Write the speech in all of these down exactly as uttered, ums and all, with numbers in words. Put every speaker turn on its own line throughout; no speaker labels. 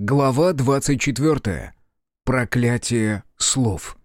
Глава двадцать четвертая. Проклятие слов.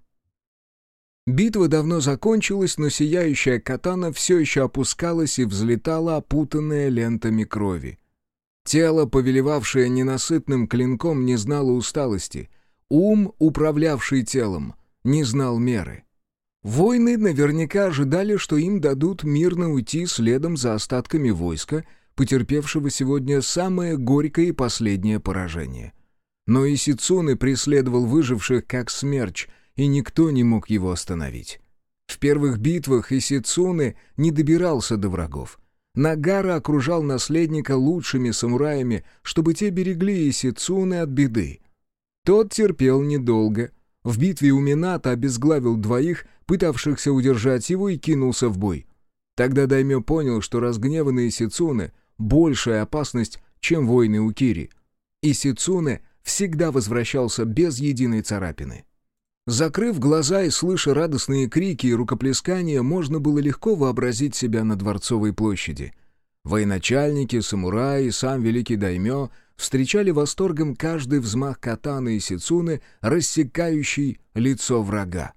Битва давно закончилась, но сияющая катана все еще опускалась и взлетала, опутанная лентами крови. Тело, повелевавшее ненасытным клинком, не знало усталости. Ум, управлявший телом, не знал меры. Воины наверняка ожидали, что им дадут мирно уйти следом за остатками войска, потерпевшего сегодня самое горькое и последнее поражение. Но Исицуне преследовал выживших как смерч, и никто не мог его остановить. В первых битвах Исицуне не добирался до врагов. Нагара окружал наследника лучшими самураями, чтобы те берегли Исицуне от беды. Тот терпел недолго. В битве у Минато обезглавил двоих, пытавшихся удержать его, и кинулся в бой. Тогда даймё понял, что разгневанный Исицуне — большая опасность, чем воины Укири. Исицуне всегда возвращался без единой царапины. Закрыв глаза и слыша радостные крики и рукоплескания, можно было легко вообразить себя на Дворцовой площади. Военачальники, самураи и сам великий даймё встречали восторгом каждый взмах катаны Исицуне, рассекающий лицо врага.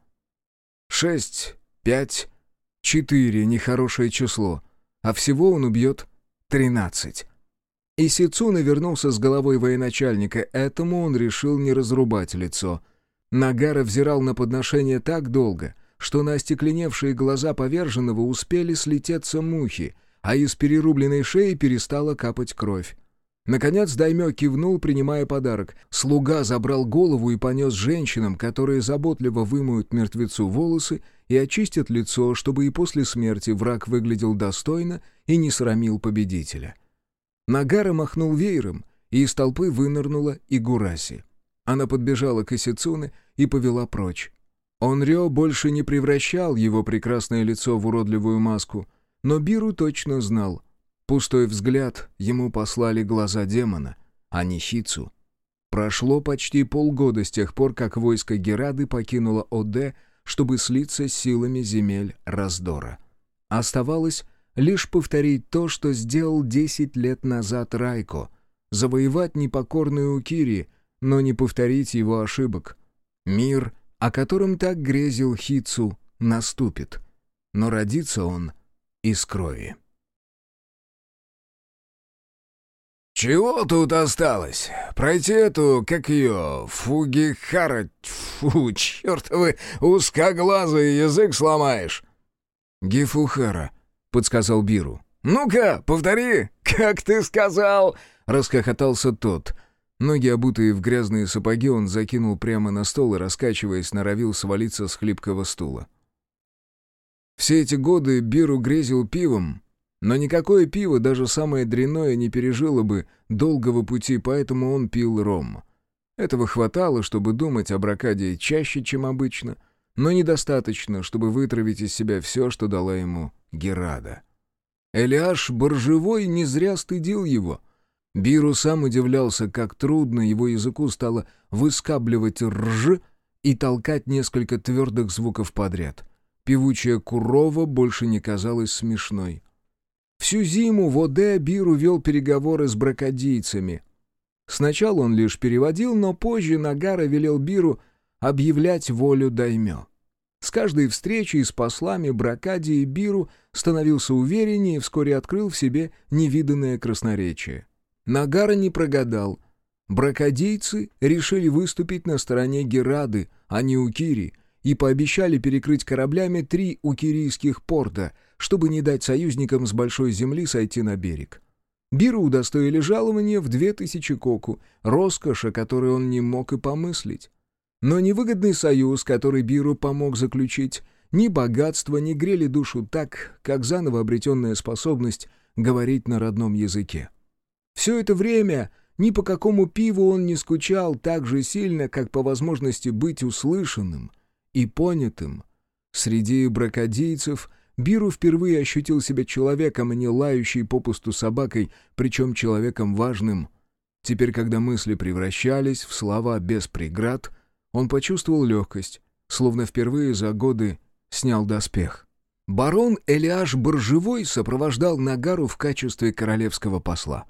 Шесть, пять, четыре — нехорошее число, а всего он убьет тринадцать. Исицуне вернулся с головой военачальника, этому он решил не разрубать лицо. Нагара взирал на подношение так долго, что на остекленевшие глаза поверженного успели слететься мухи, а из перерубленной шеи перестала капать кровь. Наконец даймё кивнул, принимая подарок. Слуга забрал голову и понес женщинам, которые заботливо вымоют мертвецу волосы и очистят лицо, чтобы и после смерти враг выглядел достойно и не срамил победителя. Нагара махнул веером, и из толпы вынырнула Игураси. Она подбежала к Исицуне и повела прочь. Онрё больше не превращал его прекрасное лицо в уродливую маску, но Биру точно знал. Пустой взгляд ему послали глаза демона, а не Хицу. Прошло почти полгода с тех пор, как войско Герады покинуло Оде, чтобы слиться с силами земель раздора. Оставалось лишь повторить то, что сделал десять лет назад Райко, завоевать непокорную Укири, но не повторить его ошибок. Мир, о котором так грезил Хицу, наступит, но родится он из крови.
«Чего тут осталось? Пройти эту, как ее, Фугихара... Фу, чертовы узкоглазый, язык сломаешь!»
«Гифухара», — подсказал Биру.
«Ну-ка, повтори, как ты сказал!»
— расхохотался тот. Ноги, обутые в грязные сапоги, он закинул прямо на стол и, раскачиваясь, норовил свалиться с хлипкого стула. Все эти годы Биру грезил пивом, но никакое пиво, даже самое дрянное, не пережило бы долгого пути, поэтому он пил ром. Этого хватало, чтобы думать о Бракаде чаще, чем обычно, но недостаточно, чтобы вытравить из себя все, что дала ему Герада. Элиаш Боржевой не зря стыдил его. Биру сам удивлялся, как трудно его языку стало выскабливать рж и толкать несколько твердых звуков подряд. Певучая Курова больше не казалась смешной. Всю зиму в Оде Биру вел переговоры с бракадийцами. Сначала он лишь переводил, но позже Нагара велел Биру объявлять волю даймё. С каждой встречей с послами Бракадии Биру становился увереннее и вскоре открыл в себе невиданное красноречие. Нагара не прогадал. Бракадийцы решили выступить на стороне Герады, а не Укири, и пообещали перекрыть кораблями три укирийских порта, чтобы не дать союзникам с большой земли сойти на берег. Биру удостоили жалования в две тысячи коку, роскошь, о которой он не мог и помыслить. Но невыгодный союз, который Биру помог заключить, ни богатство не грели душу так, как заново обретенная способность говорить на родном языке. Все это время ни по какому пиву он не скучал так же сильно, как по возможности быть услышанным и понятым. Среди бракадийцев Биру впервые ощутил себя человеком, а не лающей попусту собакой, причем человеком важным. Теперь, когда мысли превращались в слова без преград, он почувствовал легкость, словно впервые за годы снял доспех. Барон Элиаш Боржевой сопровождал Нагару в качестве королевского посла.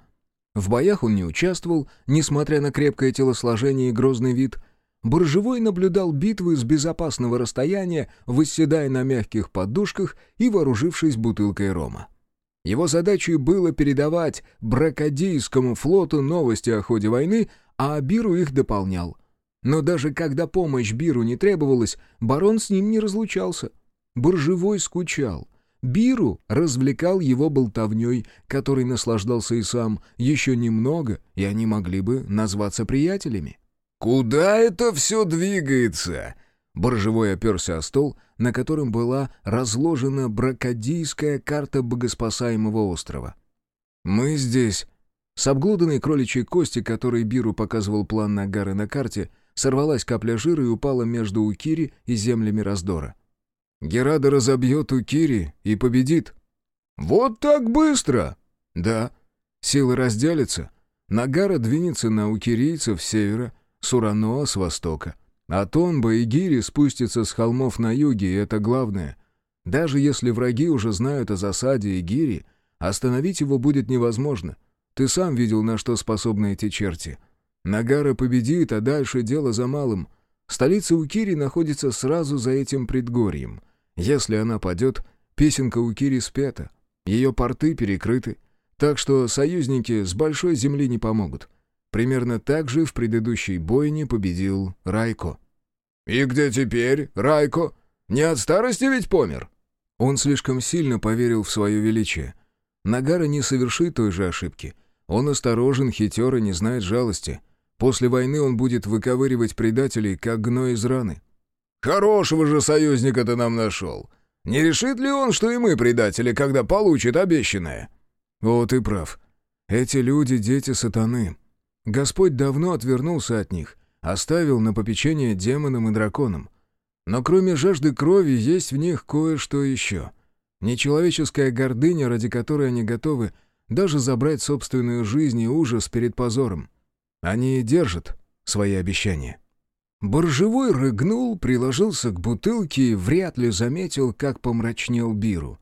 В боях он не участвовал, несмотря на крепкое телосложение и грозный вид. Боржевой наблюдал битвы с безопасного расстояния, восседая на мягких подушках и вооружившись бутылкой рома. Его задачей было передавать Бракадийскому флоту новости о ходе войны, а Биру их дополнял. Но даже когда помощь Биру не требовалась, барон с ним не разлучался. Боржевой скучал. Биру развлекал его болтовней, которой наслаждался и сам. Еще немного, и они могли бы назваться приятелями.
«Куда это все двигается?»
Боржевой оперся о стол, на котором была разложена бракадийская карта богоспасаемого острова. «Мы здесь». С обглоданной кроличьей кости, которой Биру показывал план Нагары на карте, сорвалась капля жира и упала между Укири и землями раздора. «Герада разобьет Укири и победит».
«Вот так быстро!»
«Да. Силы разделятся. Нагара двинется на укирийцев с севера, Сураноа с востока. А Тонба и Гири спустятся с холмов на юге, и это главное. Даже если враги уже знают о засаде и Гири, остановить его будет невозможно. Ты сам видел, на что способны эти черти. Нагара победит, а дальше дело за малым. Столица Укири находится сразу за этим предгорьем. Если она падет, песенка Укири спета. Ее порты перекрыты, так что союзники с большой земли не помогут. Примерно так же в предыдущей бойне победил Райко.
«И где теперь Райко? Не от старости ведь помер?»
Он слишком сильно поверил в свое величие. Нагара не совершит той же ошибки. Он осторожен, хитер и не знает жалости. После войны он будет выковыривать предателей, как гной из раны.
«Хорошего же союзника ты нам нашел. Не решит ли он, что и мы предатели, когда получит обещанное?»
«О, ты прав. Эти люди — дети сатаны. Господь давно отвернулся от них, оставил на попечение демонам и драконам. Но кроме жажды крови есть в них кое-что еще. Нечеловеческая гордыня, ради которой они готовы даже забрать собственную жизнь и ужас перед позором. Они держат свои обещания». Боржевой рыгнул, приложился к бутылке и вряд ли заметил, как помрачнел Биру.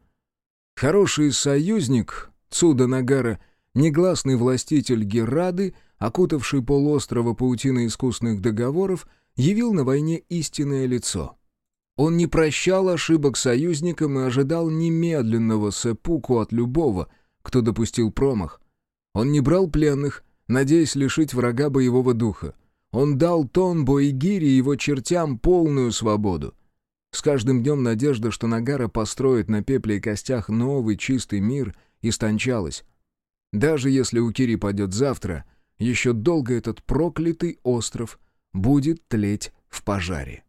Хороший союзник Цуда Нагара, негласный властитель Герады, окутавший полуострова паутиной искусных договоров, явил на войне истинное лицо. Он не прощал ошибок союзникам и ожидал немедленного сэпуку от любого, кто допустил промах. Он не брал пленных, надеясь лишить врага боевого духа. Он дал Тонбо и Гири и его чертям полную свободу. С каждым днем надежда, что Нагара построит на пепле и костях новый чистый мир, истончалась. Даже если Укири падет завтра, еще долго этот проклятый остров будет тлеть в пожаре.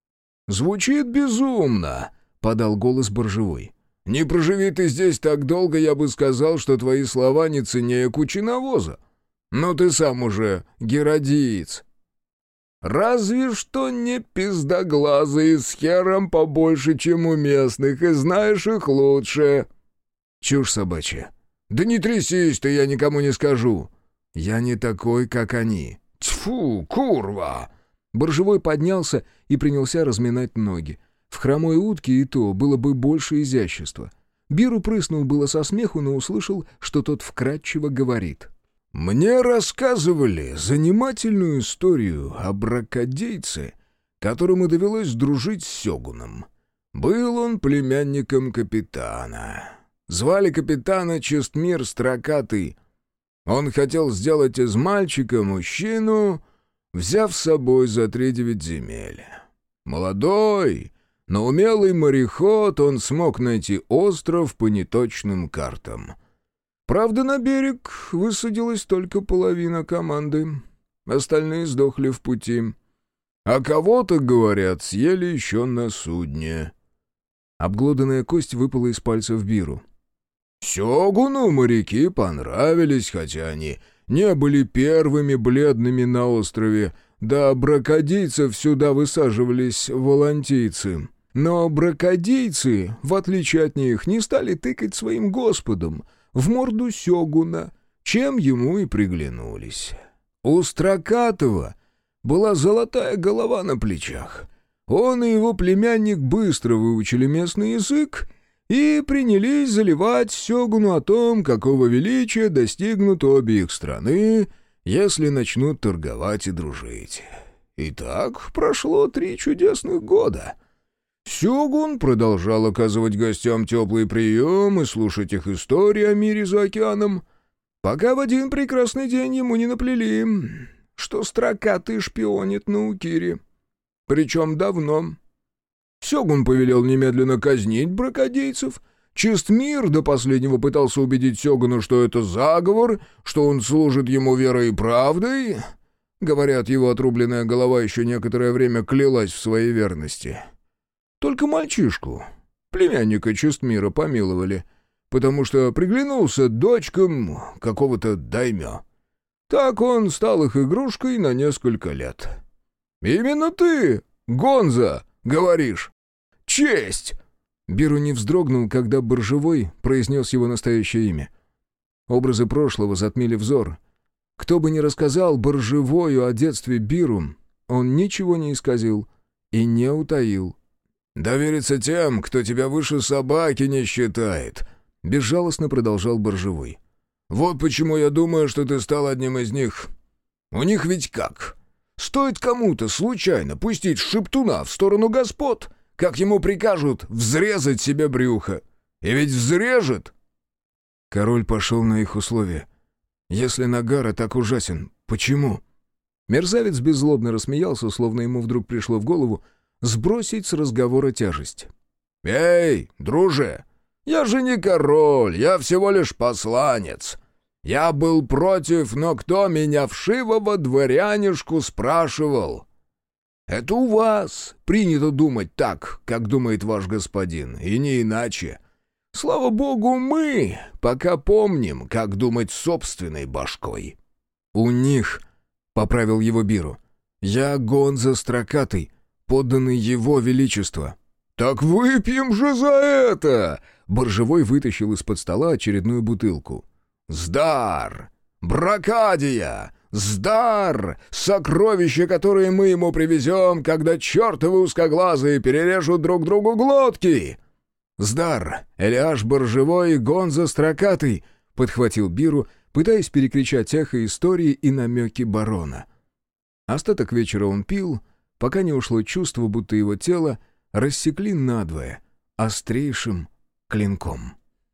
«Звучит безумно», — подал голос Боржевой. «Не проживи ты здесь так долго, я бы сказал, что твои слова не ценнее кучи навоза. Но ты сам уже геродиец. Разве что не пиздоглазый, с хером побольше, чем у местных, и знаешь их лучше».
«Чушь собачья».
«Да не трясись ты, я никому не скажу».
«Я не такой, как они».
«Тьфу, курва!»
Боржевой поднялся и принялся разминать ноги. В хромой утке и то было бы больше изящества. Биру прыснул было со смеху, но услышал, что тот вкратчиво говорит.
«Мне рассказывали занимательную историю о бракадейце, которому довелось дружить с сёгуном. Был он племянником капитана. Звали капитана Честмир Строкатый. Он хотел сделать из мальчика мужчину, взяв с собой за тридевять земель. Молодой, но умелый мореход, он смог найти остров по неточным картам. Правда, на берег высадилась только половина команды. Остальные сдохли в пути. А кого-то, говорят, съели еще на судне».
Обглоданная кость выпала из пальцев Биру.
«Сёгуну моряки понравились, хотя они не были первыми бледными на острове. Да бракадийцев сюда высаживались волантийцы. Но бракадийцы, в отличие от них, не стали тыкать своим господом в морду сёгуна, чем ему и приглянулись. У Строкатова была золотая голова на плечах. Он и его племянник быстро выучили местный язык и принялись заливать Сёгуну о том, какого величия достигнут обе их страны, если начнут торговать и дружить. И так прошло три чудесных года. Сёгун продолжал оказывать гостям теплый прием и слушать их истории о мире за океаном, пока в один прекрасный день ему не наплели, что Строкатый шпионит на Укире. Причем давно. Сёгун повелел немедленно казнить бракодейцев. Чистмир до последнего пытался убедить Сёгуна, что это заговор, что он служит ему верой и правдой. Говорят, его отрубленная голова еще некоторое время клялась в своей верности. Только мальчишку, племянника Чистмира, помиловали, потому что приглянулся дочкам какого-то даймё. Так он стал их игрушкой на несколько лет. «Именно ты, Гонза, говоришь! Честь!»
Биру не вздрогнул, когда Боржевой произнес его настоящее имя. Образы прошлого затмили взор. Кто бы ни рассказал Боржевою о детстве Биру, он ничего не исказил и не утаил.
«Довериться тем, кто тебя выше собаки не считает», — безжалостно продолжал Боржевой. «Вот почему я думаю, что ты стал одним из них. У них ведь как? Стоит кому-то случайно пустить шептуна в сторону господ, как ему прикажут взрезать себе брюхо. И ведь взрежет!»
Король пошел на их условия. «Если Нагара так ужасен, почему?» Мерзавец беззлобно рассмеялся, словно ему вдруг пришло в голову сбросить с разговора тяжесть.
«Эй, друже, я же не король, я всего лишь посланец. Я был против, но кто меня вшивого дворянишку спрашивал? Это у вас принято думать так, как думает ваш господин, и не иначе. Слава богу, мы пока помним, как думать собственной башкой».
«У них», — поправил его Биру, — «я Гонза Строкатый, подданный его величества».
«Так выпьем же за это!»
Боржевой вытащил из-под стола очередную бутылку.
«Сдар! Бракадия! Сдар! Сокровища, которые мы ему привезем, когда чертовы узкоглазые перережут друг другу глотки!»
«Сдар! Элиаш Боржевой и Гонза Строкатый!» — подхватил Биру, пытаясь перекричать эхо истории и намеки барона. Остаток вечера он пил, пока не ушло чувство, будто его тело рассекли надвое острейшим клинком.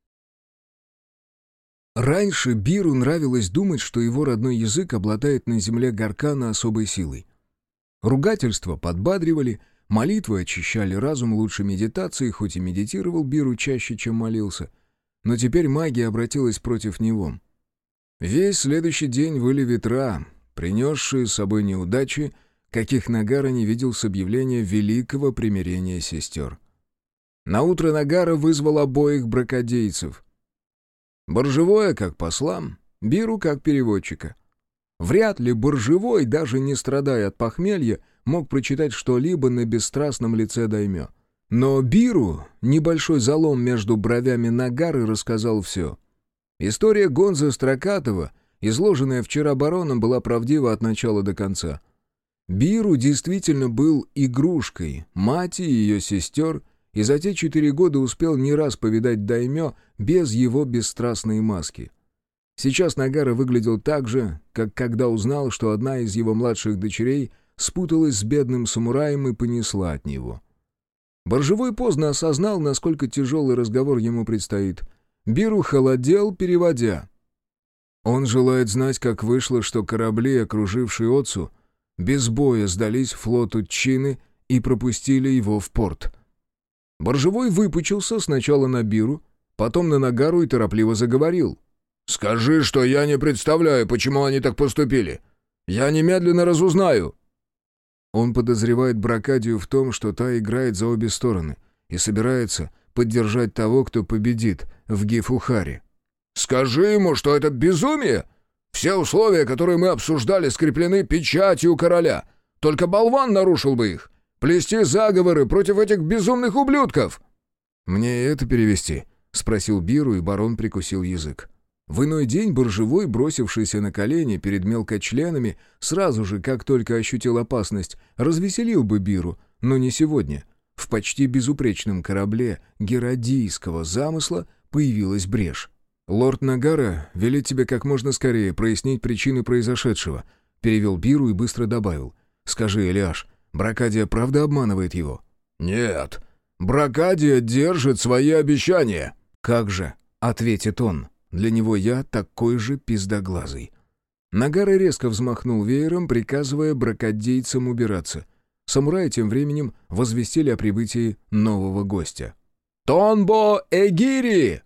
Раньше Биру нравилось думать, что его родной язык обладает на земле Гаркана особой силой. Ругательства подбадривали, молитвы очищали разум лучше медитации, хоть и медитировал Биру чаще, чем молился, но теперь магия обратилась против него. Весь следующий день выли ветра, принесшие с собой неудачи, каких Нагара не видел с объявления великого примирения сестер. Наутро Нагара вызвал обоих бракодейцев. Боржевое как посла, Биру как переводчика. Вряд ли Боржевой, даже не страдая от похмелья, мог прочитать что-либо на бесстрастном лице даймё. Но Биру, небольшой залом между бровями Нагары, рассказал все. История Гонза Строкатого, изложенная вчера бароном, была правдива от начала до конца. Биру действительно был игрушкой мати и ее сестер, и за те четыре года успел не раз повидать даймё без его бесстрастной маски. Сейчас Нагара выглядел так же, как когда узнал, что одна из его младших дочерей спуталась с бедным самураем и понесла от него. Боржевой поздно осознал, насколько тяжелый разговор ему предстоит. Биру холодел, переводя. Он желает знать, как вышло, что корабли, окружившие Отцу, без боя сдались флоту Чины и пропустили его в порт. Боржевой выпучился сначала на Биру, потом на Нагару и торопливо заговорил.
«Скажи, что я не представляю, почему они так поступили. Я немедленно разузнаю».
Он подозревает Бракадию в том, что та играет за обе стороны и собирается поддержать того, кто победит в Гифухаре.
«Скажи ему, что это безумие! Все условия, которые мы обсуждали, скреплены печатью короля. Только болван нарушил бы их. Плести заговоры против этих безумных ублюдков!»
«Мне это перевести?» — спросил Биру, и барон прикусил язык. В иной день Боржевой, бросившийся на колени перед мелкочленами, сразу же, как только ощутил опасность, развеселил бы Биру, но не сегодня. В почти безупречном корабле геродийского замысла появилась брешь. «Лорд Нагара велит тебе как можно скорее прояснить причины произошедшего», — перевел Биру и быстро добавил. «Скажи, Элиаш, Бракадия правда обманывает его?»
«Нет, Бракадия держит свои обещания».
«Как же?» — ответит он. «Для него я такой же пиздоглазый». Нагара резко взмахнул веером, приказывая бракадейцам убираться. Самураи тем временем возвестили о прибытии нового гостя.
«Тонбо Эгири!»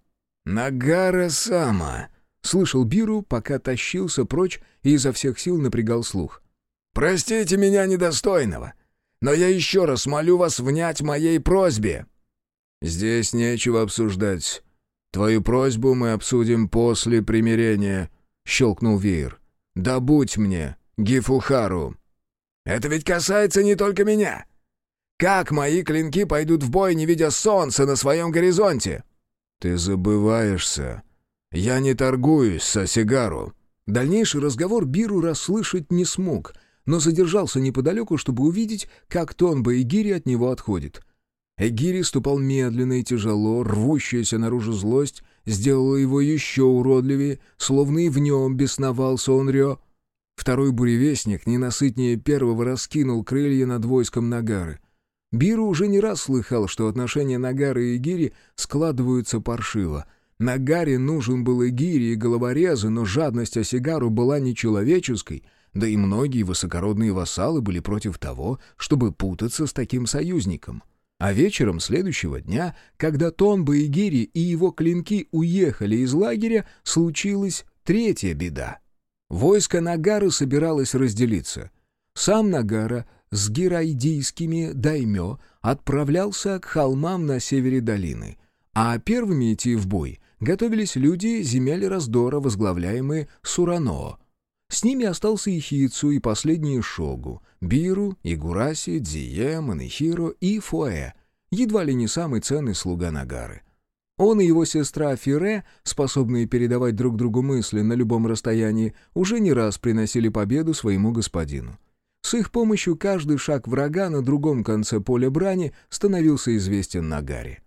«Нагара-сама!» — слышал Биру, пока тащился прочь и изо всех сил напрягал слух.
«Простите меня недостойного, но я еще раз молю вас внять моей просьбе».
«Здесь нечего обсуждать. Твою просьбу мы обсудим после примирения», — щелкнул веер. «Добудь мне Гифухару».
«Это ведь касается не только меня. Как мои клинки пойдут в бой, не видя солнца на своем горизонте?»
«Ты забываешься. Я не торгуюсь с Асигару». Дальнейший разговор Биру расслышать не смог, но задержался неподалеку, чтобы увидеть, как Тонбо Эгири от него отходит. Эгири ступал медленно и тяжело, рвущаяся наружу злость сделала его еще уродливее, словно и в нем бесновался Онрё. Второй буревестник, ненасытнее первого, раскинул крылья над войском Нагары. Биру уже не раз слыхал, что отношения Нагары и Эгири складываются паршиво. Нагаре нужен был Эгири и головорезы, но жадность Асигару была нечеловеческой, да и многие высокородные вассалы были против того, чтобы путаться с таким союзником. А вечером следующего дня, когда Тонбо Эгири и его клинки уехали из лагеря, случилась третья беда. Войско Нагары собиралось разделиться. Сам Нагара с гирайдийскими даймё отправлялся к холмам на севере долины, а первыми идти в бой готовились люди земель раздора, возглавляемые Сураноо. С ними остался и Хицу, и последние Шогу, Биру, Игураси, Дзие, Манэхиро и Фуэ, едва ли не самый ценный слуга Нагары. Он и его сестра Фире, способные передавать друг другу мысли на любом расстоянии, уже не раз приносили победу своему господину. С их помощью каждый шаг врага на другом конце поля брани становился известен Нагаре.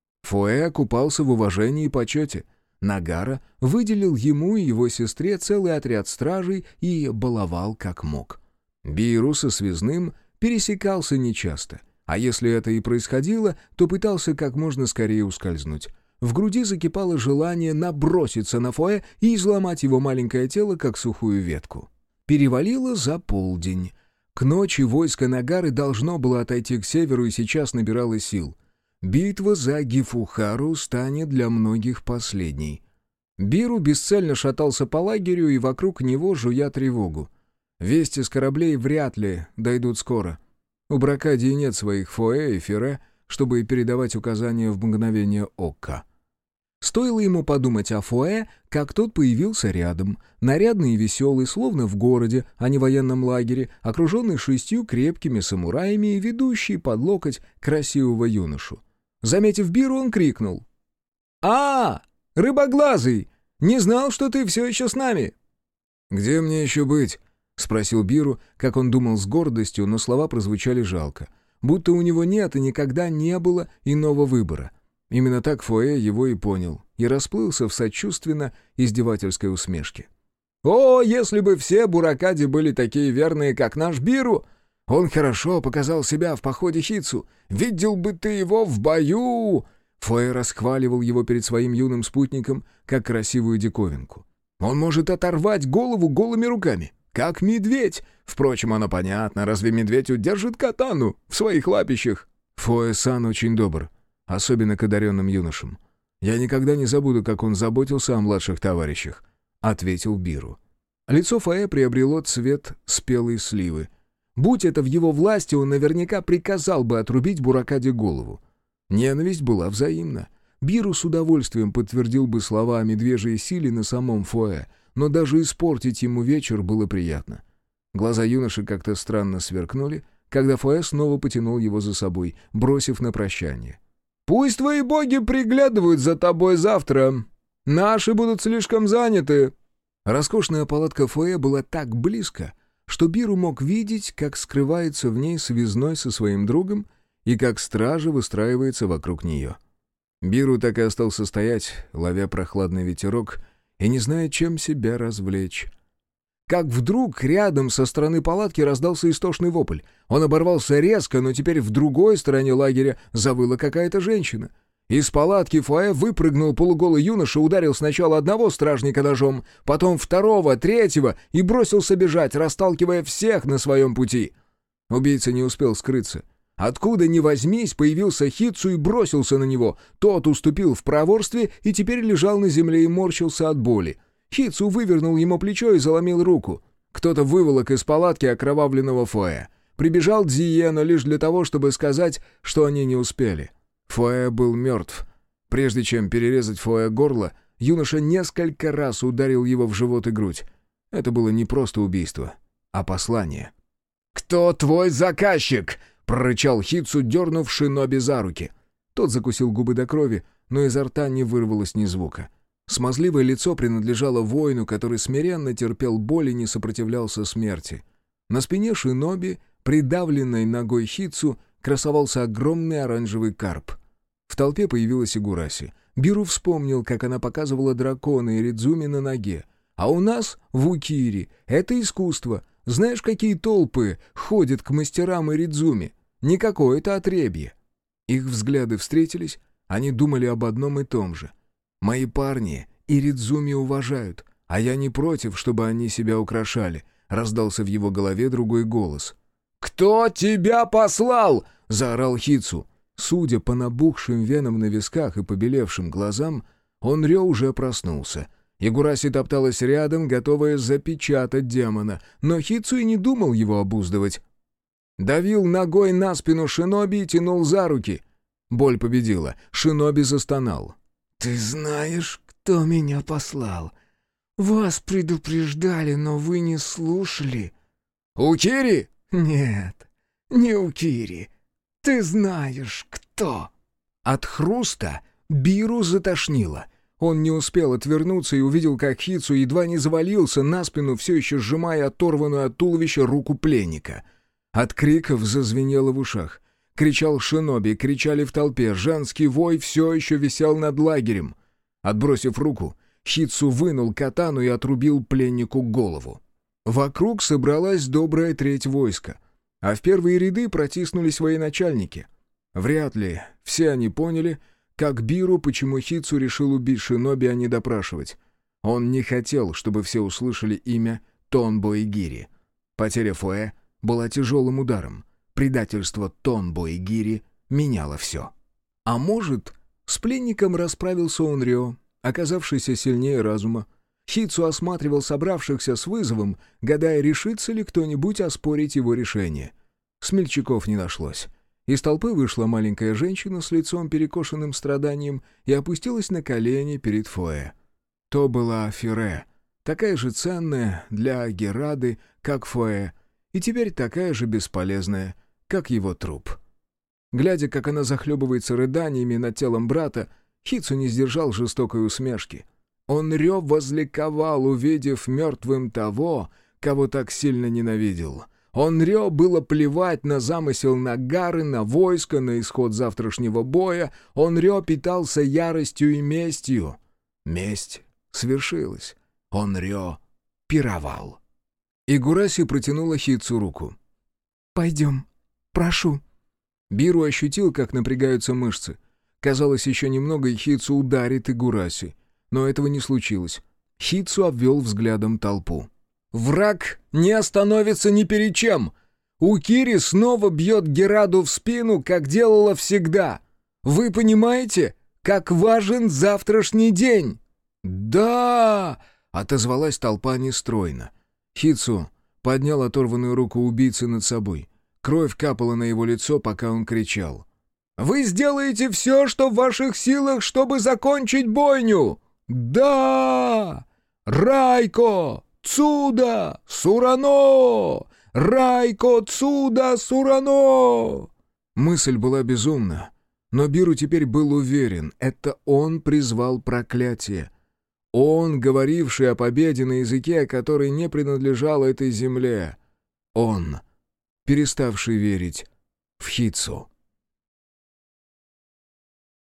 Фуэ купался в уважении и почете. Нагара выделил ему и его сестре целый отряд стражей и баловал как мог. Биру со связным пересекался нечасто, а если это и происходило, то пытался как можно скорее ускользнуть. В груди закипало желание наброситься на Фуэ и изломать его маленькое тело, как сухую ветку. Перевалило за полдень. К ночи войско Нагары должно было отойти к северу и сейчас набирало сил. Битва за Гифухару станет для многих последней. Биру бесцельно шатался по лагерю, и вокруг него жуя тревогу. Вести с кораблей вряд ли дойдут скоро. У Бракадии нет своих Фуэ и Фире, чтобы передавать указания в мгновение ока. Стоило ему подумать о Фуэ, как тот появился рядом, нарядный и веселый, словно в городе, а не военном лагере, окруженный шестью крепкими самураями и ведущий под локоть красивого юношу. Заметив Биру, он крикнул: «А, рыбоглазый! Не знал, что ты все еще с нами!» «Где мне еще быть?» — спросил Биру, как он думал с гордостью, но слова прозвучали жалко. Будто у него нет и никогда не было иного выбора. Именно так Фуэ его и понял, и расплылся в сочувственно-издевательской усмешке. «О, если бы все буракади были такие верные, как наш Биру! Он хорошо показал себя в походе Хицу. Видел бы ты его в бою!» Фуэ расхваливал его перед своим юным спутником, как красивую диковинку. «Он может оторвать голову голыми руками, как медведь. Впрочем, оно понятно, разве медведь удержит катану в своих лапищах?» Фуэ-сан очень добр, особенно к одаренным юношам. «Я никогда не забуду, как он заботился о младших товарищах», — ответил Биру. Лицо Фуэ приобрело цвет спелой сливы. Будь это в его власти, он наверняка приказал бы отрубить буракаде голову. Ненависть была взаимна. Биру с удовольствием подтвердил бы слова о медвежьей силе на самом Фуэ, но даже испортить ему вечер было приятно. Глаза юноши как-то странно сверкнули, когда Фуэ снова потянул его за собой, бросив на прощание: «Пусть твои боги приглядывают за тобой завтра. Наши будут слишком заняты». Роскошная палатка Фуэ была так близко, что Биру мог видеть, как скрывается в ней связной со своим другом, и как стража выстраивается вокруг нее. Биру так и остался стоять, ловя прохладный ветерок, и не зная, чем себя развлечь. Как вдруг рядом со стороны палатки раздался истошный вопль. Он оборвался резко, но теперь в другой стороне лагеря завыла какая-то женщина. Из палатки фойе выпрыгнул полуголый юноша, ударил сначала одного стражника ножом, потом второго, третьего и бросился бежать, расталкивая всех на своем пути. Убийца не успел скрыться. Откуда ни возьмись, появился Хитсу и бросился на него. Тот уступил в проворстве и теперь лежал на земле и морщился от боли. Хитсу вывернул ему плечо и заломил руку. Кто-то выволок из палатки окровавленного фойе. Прибежал Дзие, но лишь для того, чтобы сказать, что они не успели. Фойе был мертв. Прежде чем перерезать фойе горло, юноша несколько раз ударил его в живот и грудь. Это было не просто убийство, а послание. «Кто твой заказчик?» — прорычал Хитсу, дернув шиноби за руки. Тот закусил губы до крови, но изо рта не вырвалось ни звука. Смазливое лицо принадлежало воину, который смиренно терпел боль и не сопротивлялся смерти. На спине шиноби, придавленной ногой Хитсу, красовался огромный оранжевый карп. В толпе появилась Игураси. Биру вспомнил, как она показывала дракона и Ридзуми на ноге. А у нас, в Укире, это искусство. Знаешь, какие толпы ходят к мастерам и Ридзуми? Не какое-то отребье. Их взгляды встретились, они думали об одном и том же. «Мои парни и Ридзуми уважают, а я не против, чтобы они себя украшали», — раздался в его голове другой голос. «Кто тебя послал?» — заорал Хитсу. Судя по набухшим венам на висках и побелевшим глазам, Онрё уже проснулся. Игураси топталась рядом, готовая запечатать демона, но Хитсу и не думал его обуздывать. Давил ногой на спину шиноби и тянул за руки. Боль победила. Шиноби застонал.
«Ты знаешь, кто меня послал? Вас предупреждали, но вы не слушали».
«Укири?»
«Нет, не Укири. Ты знаешь, кто».
От хруста Биру затошнило. Он не успел отвернуться и увидел, как Хитсу едва не завалился на спину, все еще сжимая оторванную от туловища руку пленника. От криков зазвенело в ушах. Кричал шиноби, кричали в толпе, женский вой все еще висел над лагерем. Отбросив руку, Хитсу вынул катану и отрубил пленнику голову. Вокруг собралась добрая треть войска, а в первые ряды протиснулись военачальники. Вряд ли все они поняли, как Биру, почему Хитсу решил убить шиноби, а не допрашивать. Он не хотел, чтобы все услышали имя Тонбо Игири. Потеря фойе была тяжелым ударом. Предательство Тонбо Игири меняло все. А может, с пленником расправился Онрё, оказавшийся сильнее разума. Хитсу осматривал собравшихся с вызовом, гадая, решится ли кто-нибудь оспорить его решение. Смельчаков не нашлось. Из толпы вышла маленькая женщина с лицом, перекошенным страданием, и опустилась на колени перед фойе. То была Фире, такая же ценная для Герады, как фойе, и теперь такая же бесполезная, как его труп. Глядя, как она захлебывается рыданиями над телом брата, Хитсу не сдержал жестокой усмешки. Он рев возликовал, увидев мертвым того, кого так сильно ненавидел. Он рё было плевать на замысел Нагары, на войско, на исход завтрашнего боя. Он рё питался яростью и местью. Месть свершилась. Он рё пировал. Игураси протянула Хитсу руку.
«Пойдем, прошу».
Биру ощутил, как напрягаются мышцы. Казалось, еще немного, и Хитсу ударит Игураси. Но этого не случилось. Хитсу обвел взглядом толпу. «Враг не остановится ни перед чем! Укири снова бьет Гераду в спину, как делала всегда! Вы понимаете, как важен завтрашний день?» «Да!» — отозвалась толпа нестройно. Хитсу поднял оторванную руку убийцы над собой. Кровь капала на его лицо, пока он кричал. «Вы сделаете все, что в ваших силах, чтобы закончить бойню!» «Да! Райко! Цуда! Сурано! Райко! Цуда! Сурано!» Мысль была безумна, но Биру теперь был уверен, это он призвал проклятие. Он, говоривший о победе на языке, который не принадлежал этой земле. Он, переставший верить в Хитсу.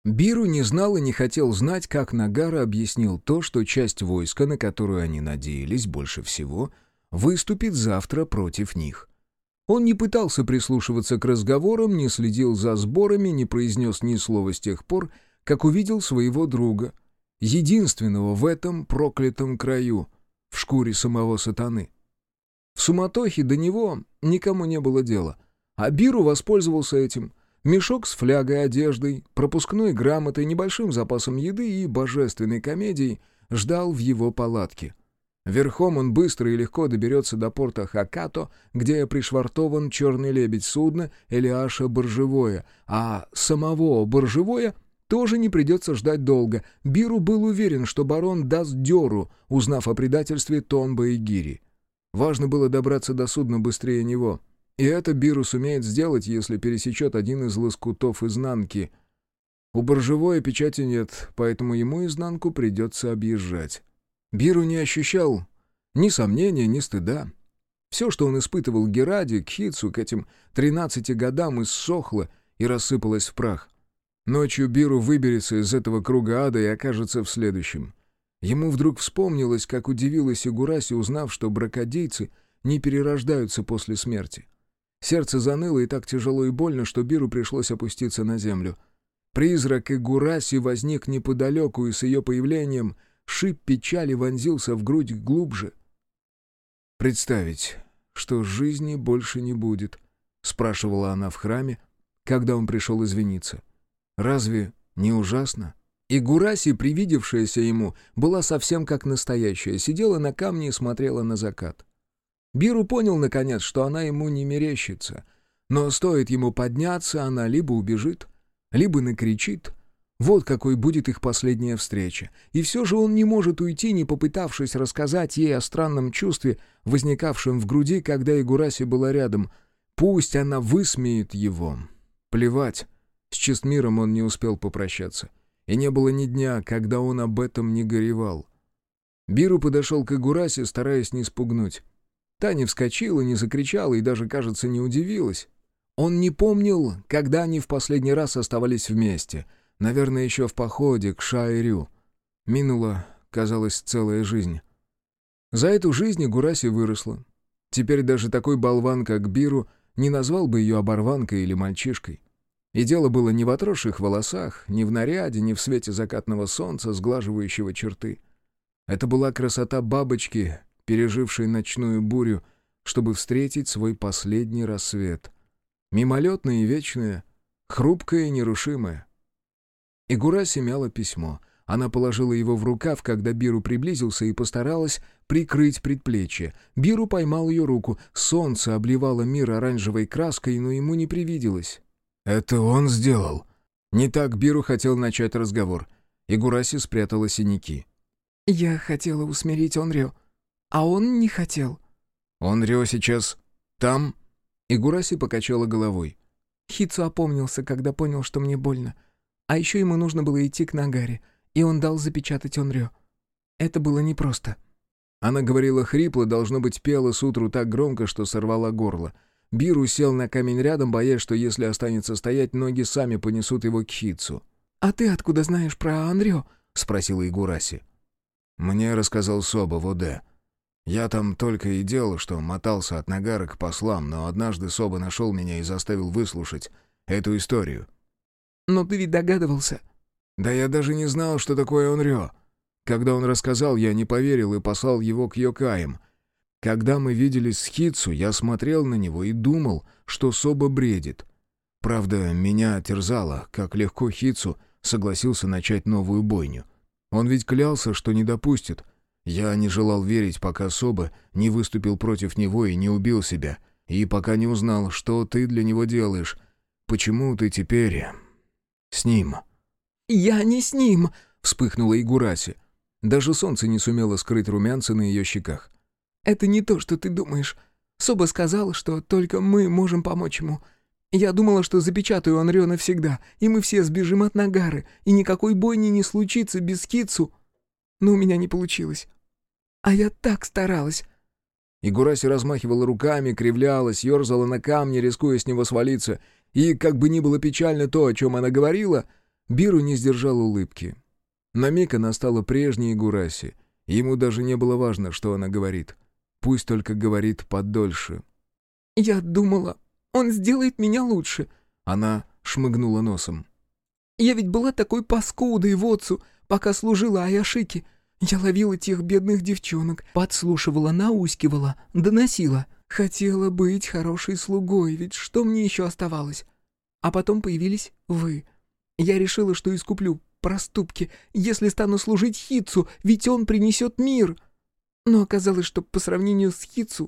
Биру не знал и не хотел знать, как Нагара объяснил то, что часть войска, на которую они надеялись больше всего, выступит завтра против них. Он не пытался прислушиваться к разговорам, не следил за сборами, не произнес ни слова с тех пор, как увидел своего друга, единственного в этом проклятом краю, в шкуре самого сатаны. В суматохе до него никому не было дела, а Биру воспользовался этим. Мешок с флягой, одеждой, пропускной грамотой, небольшим запасом еды и божественной комедией ждал в его палатке. Верхом он быстро и легко доберется до порта Хакато, где пришвартован черный лебедь судна Элиаша Боржевое, а самого Боржевое тоже не придется ждать долго. Биру был уверен, что барон даст дёру, узнав о предательстве Тонба и Гири. Важно было добраться до судна быстрее него. И это Биру сумеет сделать, если пересечет один из лоскутов изнанки. У Боржевое печати нет, поэтому ему изнанку придется объезжать. Биру не ощущал ни сомнения, ни стыда. Все, что он испытывал к Гераде, к Хитсу, к этим тринадцати годам, иссохло и рассыпалось в прах. Ночью Биру выберется из этого круга ада и окажется в следующем. Ему вдруг вспомнилось, как удивилась Игураси, узнав, что бракодейцы не перерождаются после смерти. Сердце заныло и так тяжело и больно, что Биру пришлось опуститься на землю. Призрак Игураси возник неподалеку, и с ее появлением шип печали вонзился в грудь глубже. «Представить, что жизни больше не будет», — спрашивала она в храме, когда он пришел извиниться. «Разве не ужасно?» Игураси, привидевшаяся ему, была совсем как настоящая, сидела на камне и смотрела на закат. Биру понял, наконец, что она ему не мерещится. Но стоит ему подняться, она либо убежит, либо накричит. Вот какой будет их последняя встреча. И все же он не может уйти, не попытавшись рассказать ей о странном чувстве, возникавшем в груди, когда Игураси была рядом. Пусть она высмеет его. Плевать. С Честмиром он не успел попрощаться. И не было ни дня, когда он об этом не горевал. Биру подошел к Игураси, стараясь не спугнуть. Та не вскочила, не закричала и даже, кажется, не удивилась. Он не помнил, когда они в последний раз оставались вместе. Наверное, еще в походе к Шаирю. Минула, казалось, целая жизнь. За эту жизнь Игураси выросла. Теперь даже такой болван, как Биру, не назвал бы ее оборванкой или мальчишкой. И дело было не в отросших волосах, не в наряде, не в свете закатного солнца, сглаживающего черты. Это была красота бабочки, пережившей ночную бурю, чтобы встретить свой последний рассвет. Мимолетное и вечное, хрупкое и нерушимое. Игураси мяла письмо. Она положила его в рукав, когда Биру приблизился, и постаралась прикрыть предплечье. Биру поймал ее руку. Солнце обливало мир оранжевой краской, но ему не привиделось. «Это он сделал?» Не так Биру хотел начать разговор. Игураси спрятала синяки.
«Я хотела усмирить Онрё, а он не хотел».
«Онрё сейчас там?» Игураси покачала головой.
Хитсу опомнился, когда понял, что мне больно. А еще ему нужно было идти к Нагаре, и он дал запечатать Онрё. Это было непросто».
Она говорила хрипло, должно быть, пела с утру так громко, что сорвала горло. Биру сел на камень рядом, боясь, что если останется стоять, ноги сами понесут его к Хитсу.
«А ты откуда знаешь про Онрё?» — спросила Игураси.
«Мне рассказал Соба в Оде. Я там только и делал, что мотался от Нагара к послам, но однажды Соба нашел меня и заставил выслушать эту историю».
«Но ты ведь догадывался?»
«Да я даже не знал, что такое Онрё. Когда он рассказал, я не поверил и послал его к Йокаям. Когда мы виделись с Хитсу, я смотрел на него и думал, что Соба бредит. Правда, меня терзало, как легко Хитсу согласился начать новую бойню. Он ведь клялся, что не допустит. Я не желал верить, пока Соба не выступил против него и не убил себя, и пока не узнал, что ты для него делаешь. Почему ты теперь с ним?»
«Я не с ним!»
— вспыхнула Игураси. Даже солнце не сумело скрыть румянцы на ее щеках.
«Это не то, что ты думаешь. Соба сказал, что только мы можем помочь ему. Я думала, что запечатаю Онрё навсегда, и мы все сбежим от Нагары, и никакой бойни не случится без Хитсу. Но у меня не получилось. А я так старалась».
Игураси размахивала руками, кривлялась, ерзала на камне, рискуя с него свалиться. И, как бы ни было печально то, о чем она говорила, Биру не сдержал улыбки. На миг она стала прежней Игураси. Ему даже не было важно, что она говорит. Пусть только говорит подольше.
«Я думала, он сделает меня лучше».
Она шмыгнула носом.
«Я ведь была такой паскудой в отцу, пока служила Аяшики. Я ловила тех бедных девчонок, подслушивала, наускивала, доносила. Хотела быть хорошей слугой, ведь что мне еще оставалось? А потом появились вы. Я решила, что искуплю проступки, если стану служить Хитсу, ведь он принесет мир. Но оказалось, что по сравнению с Хитсу,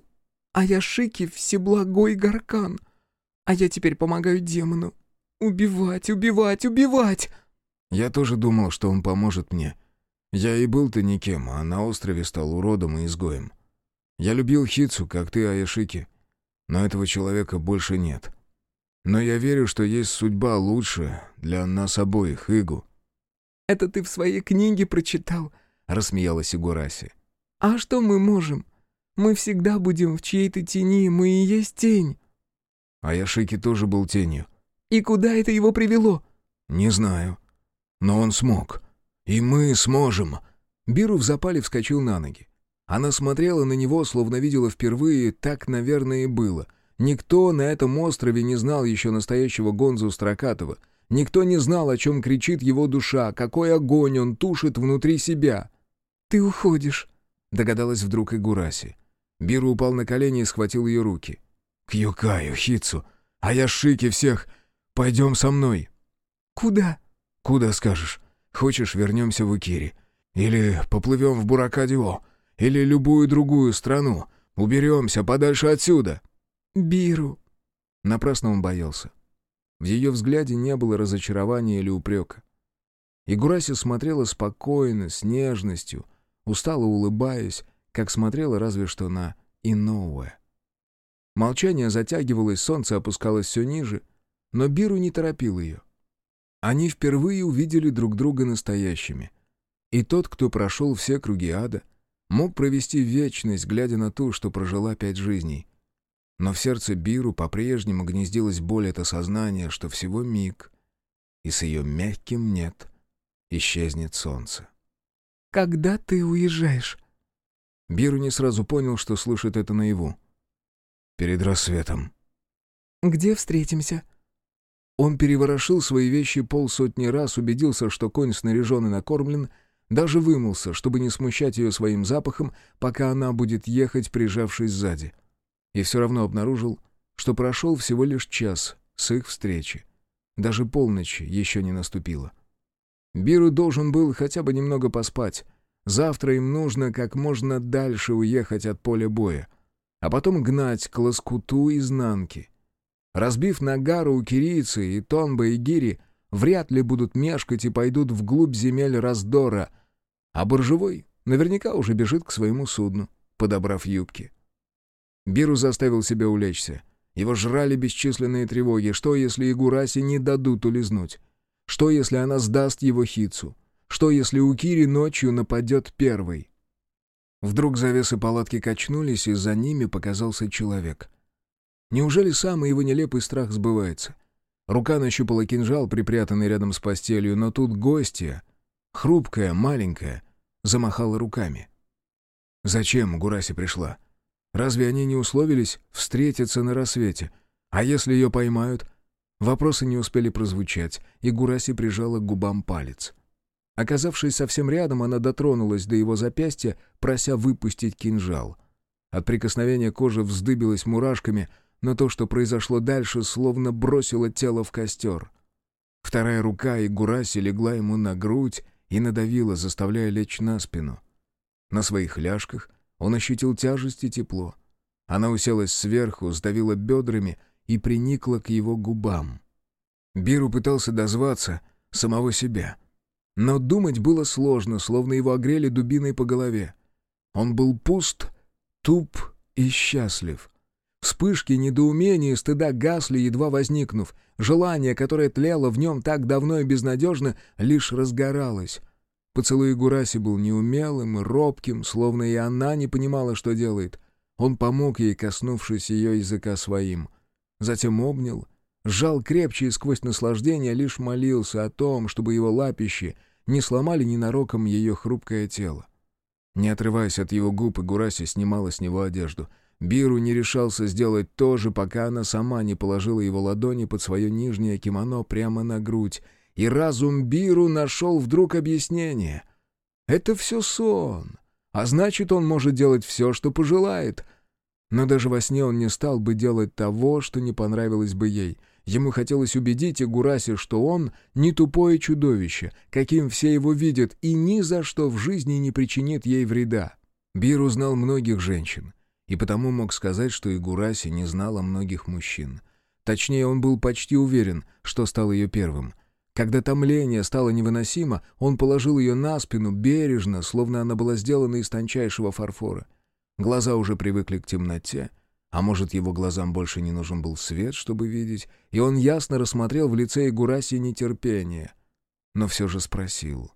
Аяшики всеблагой Гаркан. А я теперь помогаю демону. Убивать, убивать, убивать!»
Я тоже думал, что он поможет мне. Я и был-то никем, а на острове стал уродом и изгоем. Я любил Хитсу, как ты, Аяшики, но этого человека больше нет. Но я верю, что есть судьба лучше для нас обоих, Игу».
«Это ты в своей книге прочитал»,
— рассмеялась Игураси.
«А что мы можем? Мы всегда будем в чьей-то тени, мы и есть тень».
Аяшики тоже был тенью.
«И куда это его привело?»
«Не знаю. Но он смог. И мы сможем». Биру в запале вскочил на ноги. Она смотрела на него, словно видела впервые, так, наверное, и было. Никто на этом острове не знал еще настоящего Гонзу Строкатова. Никто не знал, о чем кричит его душа, какой огонь он тушит внутри себя.
«Ты уходишь»,
— догадалась вдруг Игураси. Биру упал на колени и схватил ее руки. «К Юкаю, Хитсу, Аяшики всех, пойдем со мной».
«Куда?»
«Куда скажешь. Хочешь, вернемся в Икири. Или поплывем в Буракадио. Или любую другую страну. Уберемся подальше отсюда».
«Биру».
Напрасно он боялся. В ее взгляде не было разочарования или упрека. Игураси смотрела спокойно, с нежностью, устало улыбаясь, как смотрела разве что на Иноуэ. Молчание затягивалось, солнце опускалось все ниже, но Биру не торопил ее. Они впервые увидели друг друга настоящими. И тот, кто прошел все круги ада, мог провести вечность, глядя на ту, что прожила пять жизней. Но в сердце Биру по-прежнему гнездилась боль от осознания, что всего миг, и с ее мягким «нет» исчезнет солнце.
«Когда ты уезжаешь?»
Биру не сразу понял, что слышит это наяву. «Перед рассветом».
«Где встретимся?»
Он переворошил свои вещи полсотни раз, убедился, что конь снаряжен и накормлен, даже вымылся, чтобы не смущать ее своим запахом, пока она будет ехать, прижавшись сзади. И все равно обнаружил, что прошел всего лишь час с их встречи. Даже полночь еще не наступила. Биру должен был хотя бы немного поспать. Завтра им нужно как можно дальше уехать от поля боя, а потом гнать к лоскуту изнанки. Разбив Нагару у кирийцы и Тонба и Гири, вряд ли будут мешкать и пойдут вглубь земель раздора, а Боржевой наверняка уже бежит к своему судну, подобрав юбки. Биру заставил себя улечься. Его жрали бесчисленные тревоги. Что, если Игураси не дадут улизнуть? Что, если она сдаст его Хитсу? Что, если Укири ночью нападет первой? Вдруг завесы палатки качнулись, и за ними показался человек. Неужели самый его нелепый страх сбывается? Рука нащупала кинжал, припрятанный рядом с постелью, но тут гостья, хрупкая, маленькая, замахала руками. Зачем Гураси пришла? Разве они не условились встретиться на рассвете? А если ее поймают? Вопросы не успели прозвучать, и Гураси прижала к губам палец. Оказавшись совсем рядом, она дотронулась до его запястья, прося выпустить кинжал. От прикосновения кожа вздыбилась мурашками, но то, что произошло дальше, словно бросило тело в костер. Вторая рука Игураси легла ему на грудь и надавила, заставляя лечь на спину. На своих ляжках он ощутил тяжесть и тепло. Она уселась сверху, сдавила бедрами и приникла к его губам. Биру пытался дозваться самого себя. Но думать было сложно, словно его огрели дубиной по голове. Он был пуст, туп и счастлив. Вспышки недоумения и стыда гасли, едва возникнув. Желание, которое тлело в нем так давно и безнадежно, лишь разгоралось. Поцелуй Гураси был неумелым и робким, словно и она не понимала, что делает. Он помог ей, коснувшись ее языка своим. Затем обнял, сжал крепче и сквозь наслаждение лишь молился о том, чтобы его лапищи не сломали ненароком ее хрупкое тело. Не отрываясь от его губ, Игураси снимала с него одежду. Биру не решался сделать то же, пока она сама не положила его ладони под свое нижнее кимоно прямо на грудь. И разум Биру нашел вдруг объяснение. Это все сон, а значит, он может делать все, что пожелает. Но даже во сне он не стал бы делать того, что не понравилось бы ей. Ему хотелось убедить Игураси, что он не тупое чудовище, каким все его видят, и ни за что в жизни не причинит ей вреда. Биру знал многих женщин, и потому мог сказать, что Игураси не знал о многих мужчин. Точнее, он был почти уверен, что стал ее первым. Когда томление стало невыносимо, он положил ее на спину бережно, словно она была сделана из тончайшего фарфора. Глаза уже привыкли к темноте, а может, его глазам больше не нужен был свет, чтобы видеть, и он ясно рассмотрел в лице Игураси нетерпение. Но все же спросил.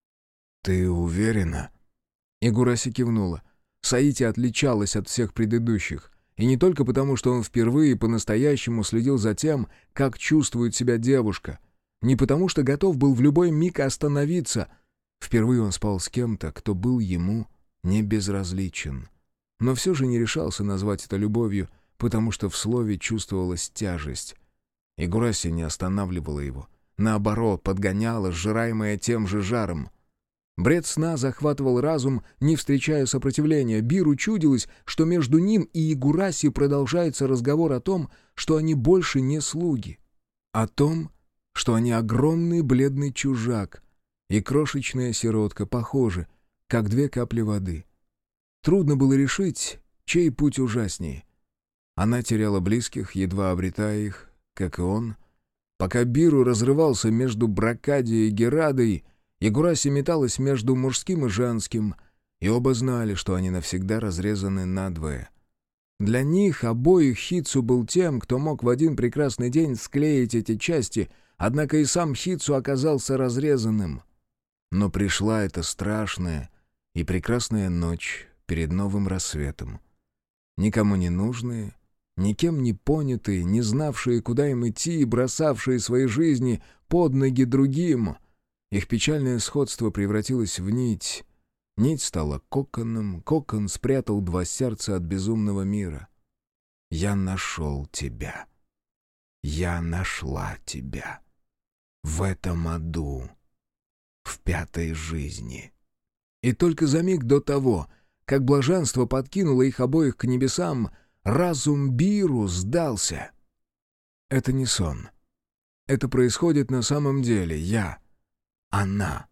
«Ты уверена?» Игураси кивнула. Саити отличалась от всех предыдущих. И не только потому, что он впервые по-настоящему следил за тем, как чувствует себя девушка. Не потому, что готов был в любой миг остановиться. Впервые он спал с кем-то, кто был ему не безразличен. Но все же не решался назвать это любовью, потому что в слове чувствовалась тяжесть. Игураси не останавливала его. Наоборот, подгоняла, сжираемая тем же жаром. Бред сна захватывал разум, не встречая сопротивления. Биру чудилось, что между ним и Игураси продолжается разговор о том, что они больше не слуги. О том, что они огромный бледный чужак и крошечная сиротка, похожи, как две капли воды. Трудно было решить, чей путь ужаснее. Она теряла близких, едва обретая их, как и он. Пока Биру разрывался между Бракадией и Герадой, Игураси металась между мужским и женским, и оба знали, что они навсегда разрезаны надвое. Для них обоих Хитсу был тем, кто мог в один прекрасный день склеить эти части, однако и сам Хитсу оказался разрезанным. Но пришла эта страшная и прекрасная ночь перед новым рассветом. Никому не нужные, никем не понятые, не знавшие, куда им идти, и бросавшие свои жизни под ноги другим. Их печальное сходство превратилось в нить. Нить стала коконом, кокон спрятал два сердца от безумного мира. «Я нашел тебя. Я нашла тебя. В этом аду. В пятой жизни». И только за миг до того, как блаженство подкинуло их обоих к небесам, разум Биру сдался. Это не сон. Это происходит на самом деле. Я, она,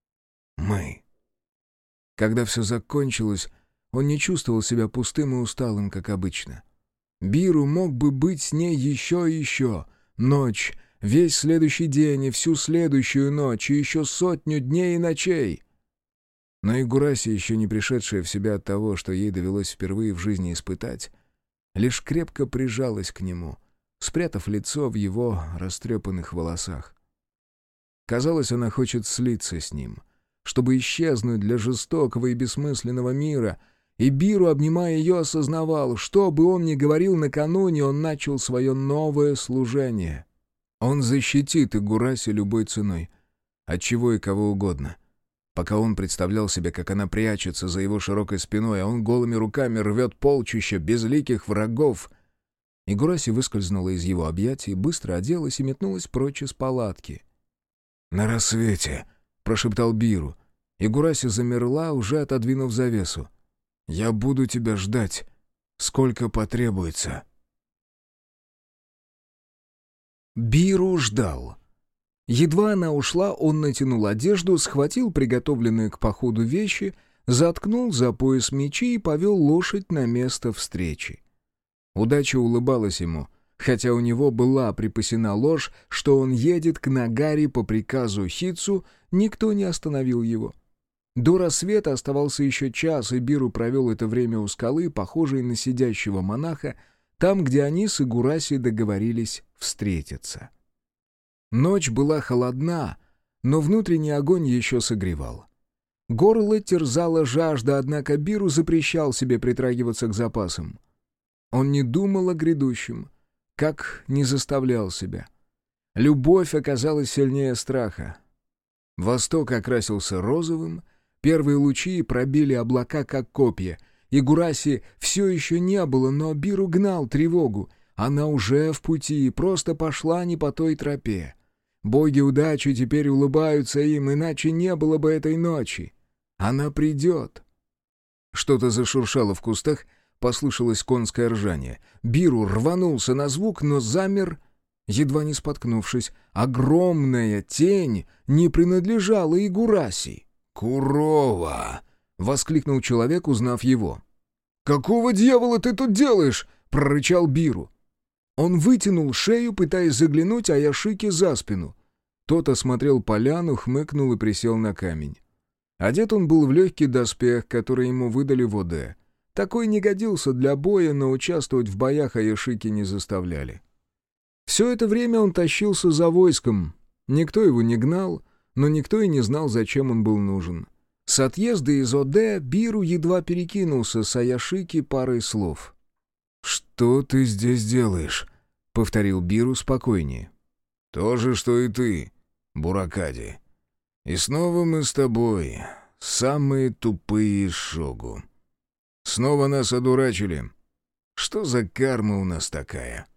мы. Когда все закончилось, он не чувствовал себя пустым и усталым, как обычно. Биру мог бы быть с ней еще и еще. Ночь, весь следующий день и всю следующую ночь, и еще сотню дней и ночей. Но Игураси, еще не пришедшая в себя от того, что ей довелось впервые в жизни испытать, лишь крепко прижалась к нему, спрятав лицо в его растрепанных волосах. Казалось, она хочет слиться с ним, чтобы исчезнуть для жестокого и бессмысленного мира, и Биру, обнимая ее, осознавал, что бы он ни говорил накануне, он начал свое новое служение. Он защитит Игураси любой ценой, от чего и кого угодно. Пока он представлял себе, как она прячется за его широкой спиной, а он голыми руками рвет полчища безликих врагов. Игураси выскользнула из его объятий, быстро оделась и метнулась прочь из палатки. «На рассвете», — прошептал Биру. Игураси замерла, уже отодвинув завесу. «Я буду тебя ждать, сколько потребуется». Биру ждал. Едва она ушла, он натянул одежду, схватил приготовленные к походу вещи, заткнул за пояс мечи и повел лошадь на место встречи. Удача улыбалась ему, хотя у него была припасена ложь, что он едет к Нагаре по приказу Хитсу, никто не остановил его. До рассвета оставался еще час, и Биру провел это время у скалы, похожей на сидящего монаха, там, где они с Игураси договорились встретиться. Ночь была холодна, но внутренний огонь еще согревал. Горло терзала жажда, однако Биру запрещал себе притрагиваться к запасам. Он не думал о грядущем, как не заставлял себя. Любовь оказалась сильнее страха. Восток окрасился розовым, первые лучи пробили облака, как копья, и Гураси все еще не было, но Биру гнал тревогу. Она уже в пути, просто пошла не по той тропе. Боги удачи теперь улыбаются им, иначе не было бы этой ночи. Она придет. Что-то зашуршало в кустах, послышалось конское ржание. Биру рванулся на звук, но замер, едва не споткнувшись. Огромная тень не принадлежала и Гураси.
«Курова!»
— воскликнул человек, узнав его.
«Какого дьявола ты тут делаешь?» — прорычал Биру.
Он вытянул шею, пытаясь заглянуть Аяшике за спину. Тот осмотрел поляну, хмыкнул и присел на камень. Одет он был в легкий доспех, который ему выдали в Оде. Такой не годился для боя, но участвовать в боях Аяшики не заставляли. Все это время он тащился за войском. Никто его не гнал, но никто и не знал, зачем он был нужен. С отъезда из Оде Биру едва перекинулся с Аяшики парой слов.
«Что ты здесь делаешь?» — повторил Биру спокойнее. «То же, что и ты, Буракади. И снова мы с тобой, самые тупые шогу. Снова нас одурачили. Что за карма у нас такая?»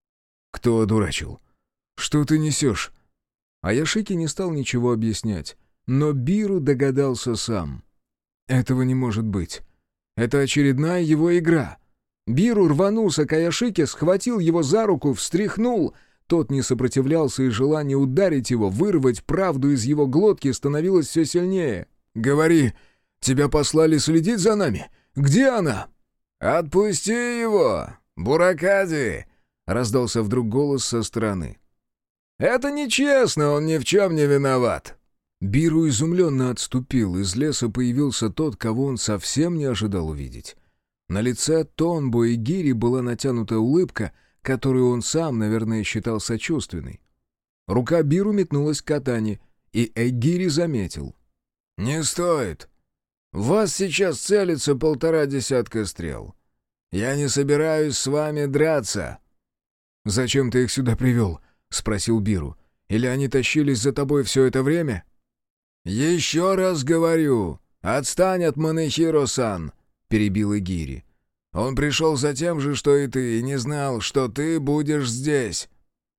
«Кто одурачил? Что ты несешь?» Аяшики не стал ничего объяснять, но Биру догадался сам. «Этого не может быть. Это очередная его игра». Биру рванулся к Аяшике, схватил его за руку, встряхнул. Тот не сопротивлялся, и желание ударить его, вырвать правду из его глотки становилось все сильнее. «Говори, тебя послали следить за нами? Где она?»
«Отпусти его, Буракади!» — раздался вдруг голос со стороны. «Это нечестно, он ни в чем не виноват!»
Биру изумленно отступил, из леса появился тот, кого он совсем не ожидал увидеть. На лице Тонбо и Гири была натянутая улыбка, которую он сам, наверное, считал сочувственной. Рука Биру метнулась к катане, и Эгири заметил.
«Не стоит. В вас сейчас целится полтора десятка стрел. Я не собираюсь с вами драться».
«Зачем ты их сюда привел?» — спросил Биру. «Или они тащились за тобой все это время?»
«Еще раз говорю, отстань от Манэхиро-сан», — перебил Эгири. «Он пришел за тем же, что и ты, и не знал, что ты будешь здесь».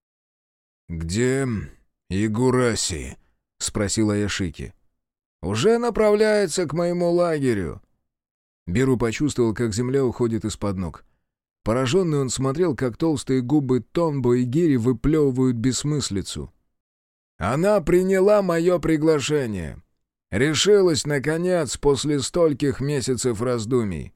«Где Игураси?» — спросил Аяшики.
«Уже направляется к моему лагерю».
Биру почувствовал, как земля уходит из-под ног. Пораженный он смотрел, как толстые губы Тонбо и Гири выплевывают бессмыслицу.
«Она приняла мое приглашение. Решилась, наконец, после стольких месяцев раздумий.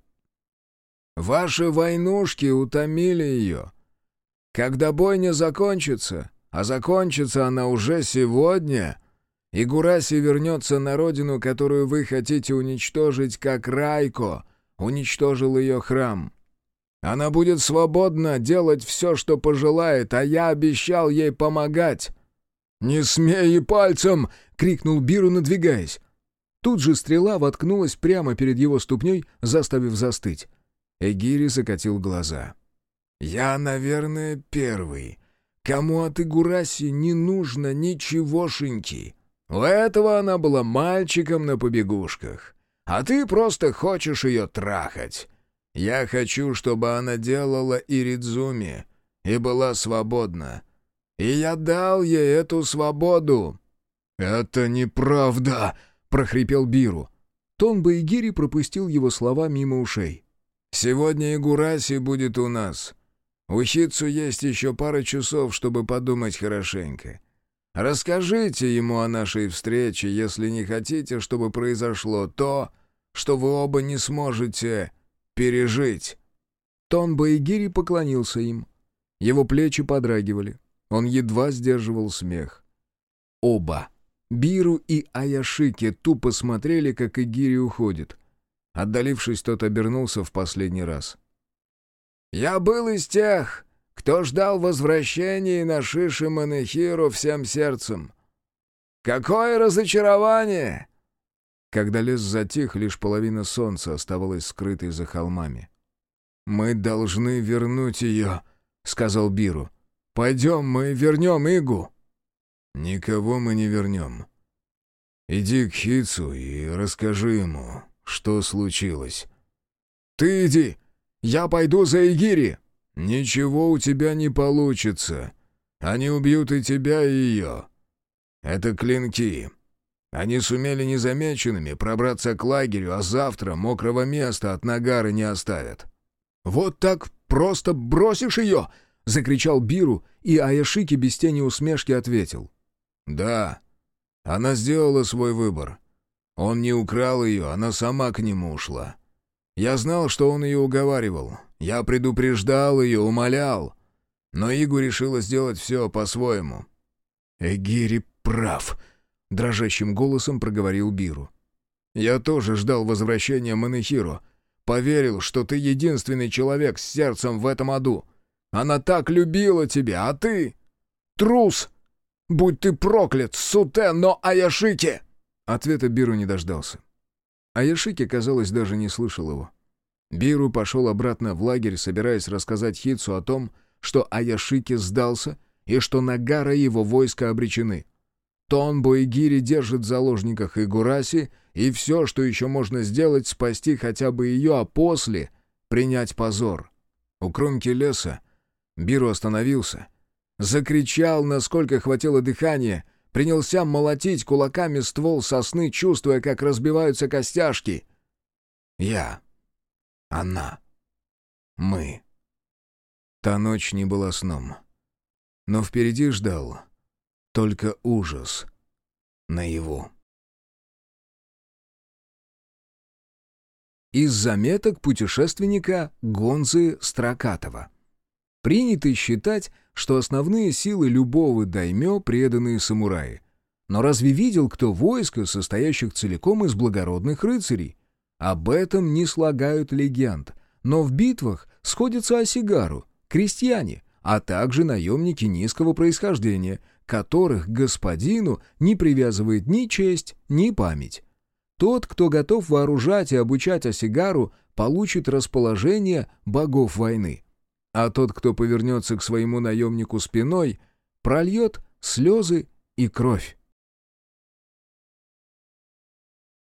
Ваши войнушки утомили ее. Когда бойня закончится, а закончится она уже сегодня, Игураси вернется на родину, которую вы хотите уничтожить, как Райко уничтожил ее храм. Она будет свободна делать все, что пожелает, а я обещал ей помогать».
«Не смей и пальцем!» — крикнул Биру, надвигаясь. Тут же стрела воткнулась прямо перед его ступней, заставив застыть. Эгири закатил глаза.
«Я, наверное, первый, кому от Игураси не нужно ничегошеньки. У этого она была мальчиком на побегушках, а ты просто хочешь ее трахать. Я хочу, чтобы она делала иридзуми и была свободна. И я дал ей эту свободу».
«Это неправда!» — прохрипел Биру. Тонбо Эгири пропустил его слова мимо ушей.
«Сегодня Игураси будет у нас. У Хитсу есть еще пара часов, чтобы подумать хорошенько. Расскажите ему о нашей встрече, если не хотите, чтобы произошло то, что вы оба не сможете пережить».
Тонбо Эгири поклонился им. Его плечи подрагивали. Он едва сдерживал смех. Оба, Биру и Аяшики, тупо смотрели, как Эгири уходит. Отдалившись, тот обернулся в последний раз.
«Я был из тех, кто ждал возвращения на Шиши Манэхиро всем сердцем. Какое разочарование!»
Когда лес затих, лишь половина солнца оставалась скрытой за холмами.
«Мы должны вернуть ее»,
— сказал Биру.
«Пойдем, мы вернем Игу».
«Никого мы не вернем. Иди к Хитсу и расскажи ему, что случилось».
«Ты иди, я пойду за Игири».
«Ничего у тебя не получится. Они убьют и тебя, и ее. Это клинки. Они сумели незамеченными пробраться к лагерю, а завтра мокрого места от нагары не оставят».
«Вот так просто бросишь ее?» — закричал Биру, и Аяшики без тени усмешки ответил.
«Да, она сделала свой выбор. Он не украл ее, она сама к нему ушла. Я знал, что он ее уговаривал. Я предупреждал ее, умолял. Но Игу решила сделать все по-своему».
«Эгири прав», — дрожащим голосом проговорил Биру.
«Я тоже ждал возвращения Манэхиро. Поверил, что ты единственный человек с сердцем в этом аду. Она так любила тебя, а ты... трус! Будь ты проклят, Суте, но Аяшики!»
Ответа Биру не дождался. Аяшики, казалось, даже не слышал его. Биру пошел обратно в лагерь, собираясь рассказать Хитсу о том, что Аяшики сдался и что Нагара и его войска обречены. Тонбо и Гири держат в заложниках Игураси, и все, что еще можно сделать, спасти хотя бы ее, а после принять позор. У кромки леса Биру остановился, закричал, насколько хватило дыхания, принялся молотить кулаками ствол сосны, чувствуя, как разбиваются костяшки. Я. Она. Мы. Та ночь не была сном. Но впереди ждал только ужас наяву. Из заметок путешественника Гонзы Строкатова. Принято считать, что основные силы любого даймё — преданные самураи. Но разве видел кто войско, состоящих целиком из благородных рыцарей? Об этом не слагают легенд, но в битвах сходятся осигару, крестьяне, а также наемники низкого происхождения, которых к господину не привязывает ни честь, ни память. Тот, кто готов вооружать и обучать осигару, получит расположение богов войны. А тот, кто повернется к своему наемнику спиной, прольет слезы и кровь.